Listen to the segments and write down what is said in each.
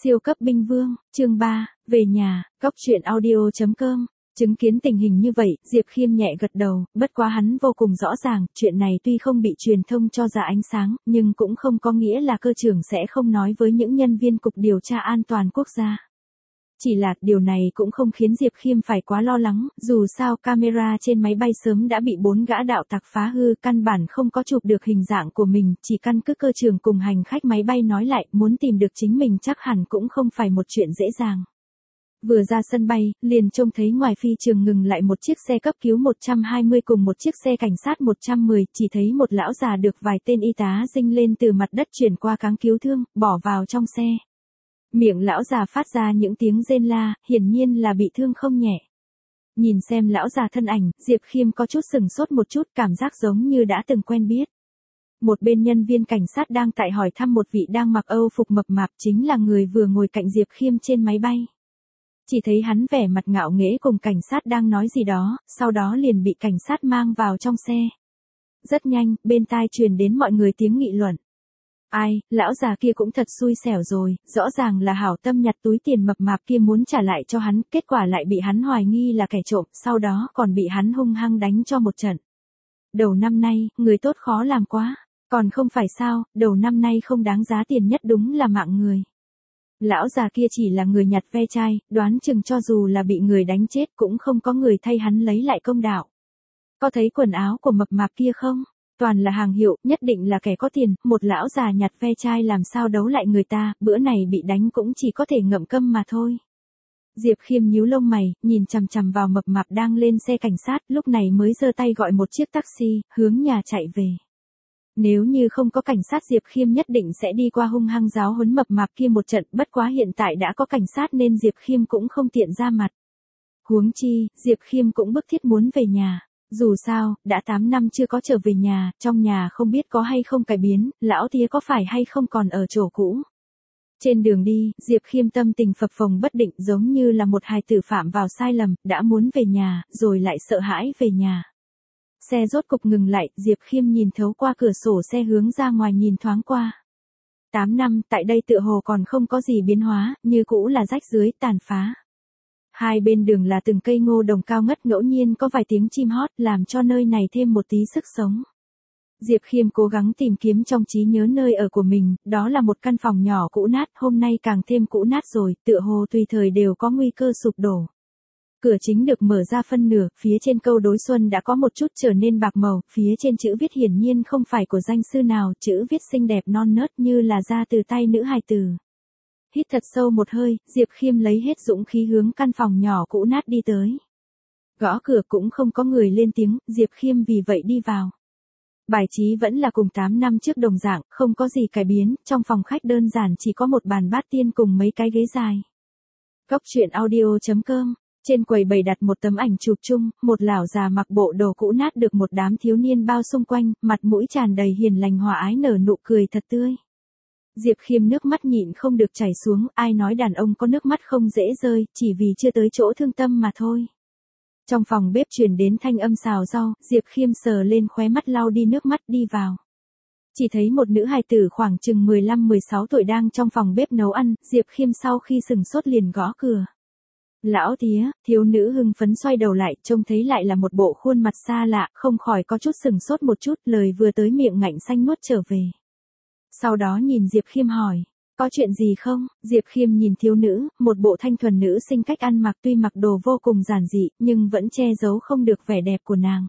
Siêu cấp binh vương, chương 3, về nhà, góc truyện audio.com. Chứng kiến tình hình như vậy, Diệp Khiêm nhẹ gật đầu, bất quá hắn vô cùng rõ ràng, chuyện này tuy không bị truyền thông cho ra ánh sáng, nhưng cũng không có nghĩa là cơ trưởng sẽ không nói với những nhân viên cục điều tra an toàn quốc gia. Chỉ là điều này cũng không khiến Diệp Khiêm phải quá lo lắng, dù sao camera trên máy bay sớm đã bị 4 gã đạo tặc phá hư, căn bản không có chụp được hình dạng của mình, chỉ căn cứ cơ trưởng cùng hành khách máy bay nói lại, muốn tìm được chính mình chắc hẳn cũng không phải một chuyện dễ dàng. Vừa ra sân bay, liền trông thấy ngoài phi trường ngừng lại một chiếc xe cấp cứu 120 cùng một chiếc xe cảnh sát 110, chỉ thấy một lão già được vài tên y tá dinh lên từ mặt đất chuyển qua cáng cứu thương, bỏ vào trong xe. Miệng lão già phát ra những tiếng rên la, hiển nhiên là bị thương không nhẹ. Nhìn xem lão già thân ảnh, Diệp Khiêm có chút sừng sốt một chút, cảm giác giống như đã từng quen biết. Một bên nhân viên cảnh sát đang tại hỏi thăm một vị đang mặc Âu phục mập mạp, chính là người vừa ngồi cạnh Diệp Khiêm trên máy bay. Chỉ thấy hắn vẻ mặt ngạo nghễ cùng cảnh sát đang nói gì đó, sau đó liền bị cảnh sát mang vào trong xe. Rất nhanh, bên tai truyền đến mọi người tiếng nghị luận. Ai, lão già kia cũng thật xui xẻo rồi, rõ ràng là hảo tâm nhặt túi tiền mập mạp kia muốn trả lại cho hắn, kết quả lại bị hắn hoài nghi là kẻ trộm, sau đó còn bị hắn hung hăng đánh cho một trận. Đầu năm nay, người tốt khó làm quá, còn không phải sao, đầu năm nay không đáng giá tiền nhất đúng là mạng người. Lão già kia chỉ là người nhặt ve chai, đoán chừng cho dù là bị người đánh chết cũng không có người thay hắn lấy lại công đạo. Có thấy quần áo của mập mạp kia không? Toàn là hàng hiệu, nhất định là kẻ có tiền, một lão già nhặt ve chai làm sao đấu lại người ta, bữa này bị đánh cũng chỉ có thể ngậm câm mà thôi. Diệp Khiêm nhíu lông mày, nhìn chằm chằm vào mập mạp đang lên xe cảnh sát, lúc này mới giơ tay gọi một chiếc taxi, hướng nhà chạy về. Nếu như không có cảnh sát Diệp Khiêm nhất định sẽ đi qua hung hăng giáo huấn mập mạp kia một trận, bất quá hiện tại đã có cảnh sát nên Diệp Khiêm cũng không tiện ra mặt. Huống chi, Diệp Khiêm cũng bức thiết muốn về nhà. Dù sao, đã 8 năm chưa có trở về nhà, trong nhà không biết có hay không cải biến, lão tía có phải hay không còn ở chỗ cũ. Trên đường đi, Diệp Khiêm tâm tình phập phồng bất định giống như là một hài tử phạm vào sai lầm, đã muốn về nhà, rồi lại sợ hãi về nhà. Xe rốt cục ngừng lại, Diệp Khiêm nhìn thấu qua cửa sổ xe hướng ra ngoài nhìn thoáng qua. 8 năm, tại đây tựa hồ còn không có gì biến hóa, như cũ là rách rưới, tàn phá. Hai bên đường là từng cây ngô đồng cao ngất, ngẫu nhiên có vài tiếng chim hót, làm cho nơi này thêm một tí sức sống. Diệp Khiêm cố gắng tìm kiếm trong trí nhớ nơi ở của mình, đó là một căn phòng nhỏ cũ nát, hôm nay càng thêm cũ nát rồi, tựa hồ tùy thời đều có nguy cơ sụp đổ. Cửa chính được mở ra phân nửa, phía trên câu đối xuân đã có một chút trở nên bạc màu, phía trên chữ viết hiển nhiên không phải của danh sư nào, chữ viết xinh đẹp non nớt như là ra từ tay nữ hài tử. Hít thật sâu một hơi, Diệp Khiêm lấy hết dũng khí hướng căn phòng nhỏ cũ nát đi tới. Gõ cửa cũng không có người lên tiếng, Diệp Khiêm vì vậy đi vào. Bài trí vẫn là cùng 8 năm trước đồng dạng, không có gì cải biến, trong phòng khách đơn giản chỉ có một bàn bát tiên cùng mấy cái ghế dài. Góc truyện audio.com. Trên quầy bày đặt một tấm ảnh chụp chung, một lão già mặc bộ đồ cũ nát được một đám thiếu niên bao xung quanh, mặt mũi tràn đầy hiền lành hòa ái nở nụ cười thật tươi. Diệp Khiêm nước mắt nhịn không được chảy xuống, ai nói đàn ông có nước mắt không dễ rơi, chỉ vì chưa tới chỗ thương tâm mà thôi. Trong phòng bếp truyền đến thanh âm xào rau, Diệp Khiêm sờ lên khóe mắt lau đi nước mắt đi vào. Chỉ thấy một nữ hài tử khoảng chừng 15-16 tuổi đang trong phòng bếp nấu ăn, Diệp Khiêm sau khi sừng sốt liền gõ cửa. Lão tía, thiếu nữ hưng phấn xoay đầu lại, trông thấy lại là một bộ khuôn mặt xa lạ, không khỏi có chút sừng sốt một chút, lời vừa tới miệng ngạnh xanh nuốt trở về. Sau đó nhìn Diệp Khiêm hỏi, có chuyện gì không? Diệp Khiêm nhìn thiếu nữ, một bộ thanh thuần nữ sinh cách ăn mặc tuy mặc đồ vô cùng giản dị, nhưng vẫn che giấu không được vẻ đẹp của nàng.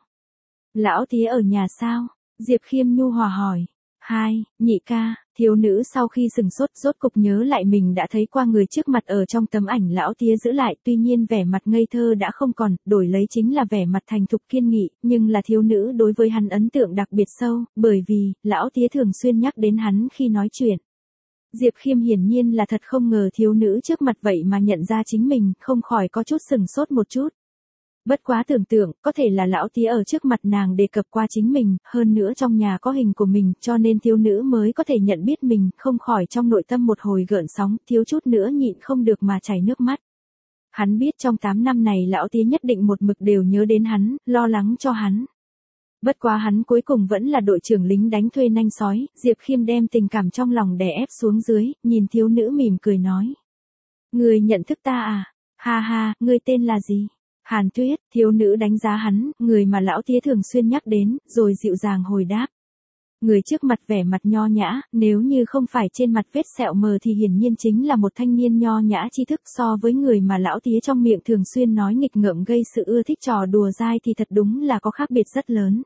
Lão tía ở nhà sao? Diệp Khiêm nhu hòa hỏi. Hai, nhị ca, thiếu nữ sau khi sừng sốt rốt cục nhớ lại mình đã thấy qua người trước mặt ở trong tấm ảnh lão tía giữ lại, tuy nhiên vẻ mặt ngây thơ đã không còn, đổi lấy chính là vẻ mặt thành thục kiên nghị, nhưng là thiếu nữ đối với hắn ấn tượng đặc biệt sâu, bởi vì, lão tía thường xuyên nhắc đến hắn khi nói chuyện. Diệp Khiêm hiển nhiên là thật không ngờ thiếu nữ trước mặt vậy mà nhận ra chính mình, không khỏi có chút sừng sốt một chút. Bất quá tưởng tượng, có thể là lão tía ở trước mặt nàng đề cập qua chính mình, hơn nữa trong nhà có hình của mình, cho nên thiếu nữ mới có thể nhận biết mình, không khỏi trong nội tâm một hồi gợn sóng, thiếu chút nữa nhịn không được mà chảy nước mắt. Hắn biết trong 8 năm này lão tía nhất định một mực đều nhớ đến hắn, lo lắng cho hắn. Bất quá hắn cuối cùng vẫn là đội trưởng lính đánh thuê nanh sói, Diệp Khiêm đem tình cảm trong lòng đè ép xuống dưới, nhìn thiếu nữ mỉm cười nói. Ngươi nhận thức ta à? Ha ha, ngươi tên là gì? Hàn Tuyết, thiếu nữ đánh giá hắn, người mà lão tía thường xuyên nhắc đến, rồi dịu dàng hồi đáp. Người trước mặt vẻ mặt nho nhã, nếu như không phải trên mặt vết sẹo mờ thì hiển nhiên chính là một thanh niên nho nhã tri thức, so với người mà lão tía trong miệng thường xuyên nói nghịch ngợm gây sự ưa thích trò đùa dai thì thật đúng là có khác biệt rất lớn.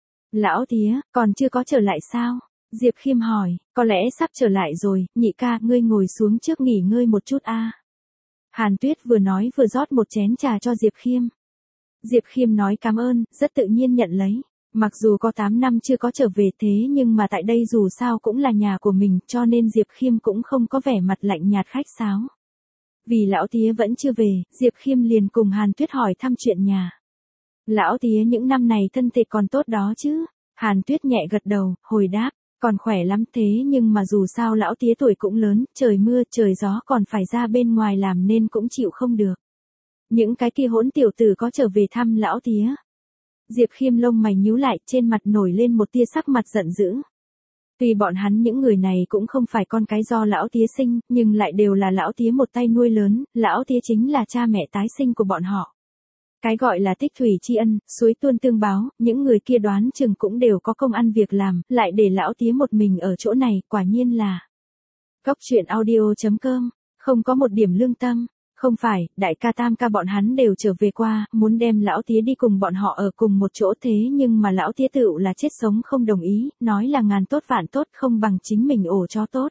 Lão tía, còn chưa có trở lại sao? Diệp Khiêm hỏi, có lẽ sắp trở lại rồi, nhị ca, ngươi ngồi xuống trước nghỉ ngơi một chút a. Hàn Tuyết vừa nói vừa rót một chén trà cho Diệp Khiêm. Diệp Khiêm nói cảm ơn, rất tự nhiên nhận lấy. Mặc dù có 8 năm chưa có trở về thế nhưng mà tại đây dù sao cũng là nhà của mình, cho nên Diệp Khiêm cũng không có vẻ mặt lạnh nhạt khách sáo. Vì lão tía vẫn chưa về, Diệp Khiêm liền cùng Hàn Tuyết hỏi thăm chuyện nhà. Lão tía những năm này thân thể còn tốt đó chứ? Hàn Tuyết nhẹ gật đầu, hồi đáp, còn khỏe lắm thế nhưng mà dù sao lão tía tuổi cũng lớn, trời mưa, trời gió còn phải ra bên ngoài làm nên cũng chịu không được. Những cái kia hỗn tiểu tử có trở về thăm lão tía. Diệp Khiêm lông mày nhíu lại, trên mặt nổi lên một tia sắc mặt giận dữ. Tuy bọn hắn những người này cũng không phải con cái do lão tía sinh, nhưng lại đều là lão tía một tay nuôi lớn, lão tía chính là cha mẹ tái sinh của bọn họ. Cái gọi là tích thủy tri ân, suối tuôn tương báo, những người kia đoán chừng cũng đều có công ăn việc làm, lại để lão tía một mình ở chỗ này, quả nhiên là. Cóc truyện audio.com, không có một điểm lương tâm. Không phải, đại ca tam ca bọn hắn đều trở về qua, muốn đem lão tía đi cùng bọn họ ở cùng một chỗ thế nhưng mà lão tía tựu là chết sống không đồng ý, nói là ngàn tốt vạn tốt không bằng chính mình ổ cho tốt.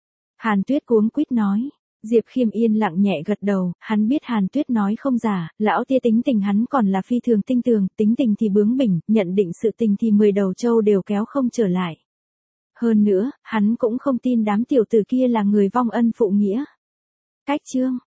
Hàn Tuyết cuống quýt nói. Diệp Khiêm yên lặng nhẹ gật đầu, hắn biết Hàn Tuyết nói không giả, lão tía tính tình hắn còn là phi thường tinh tường, tính tình thì bướng bỉnh, nhận định sự tình thì 10 đầu trâu đều kéo không trở lại. Hơn nữa, hắn cũng không tin đám tiểu tử kia là người vong ân phụ nghĩa. Cách chương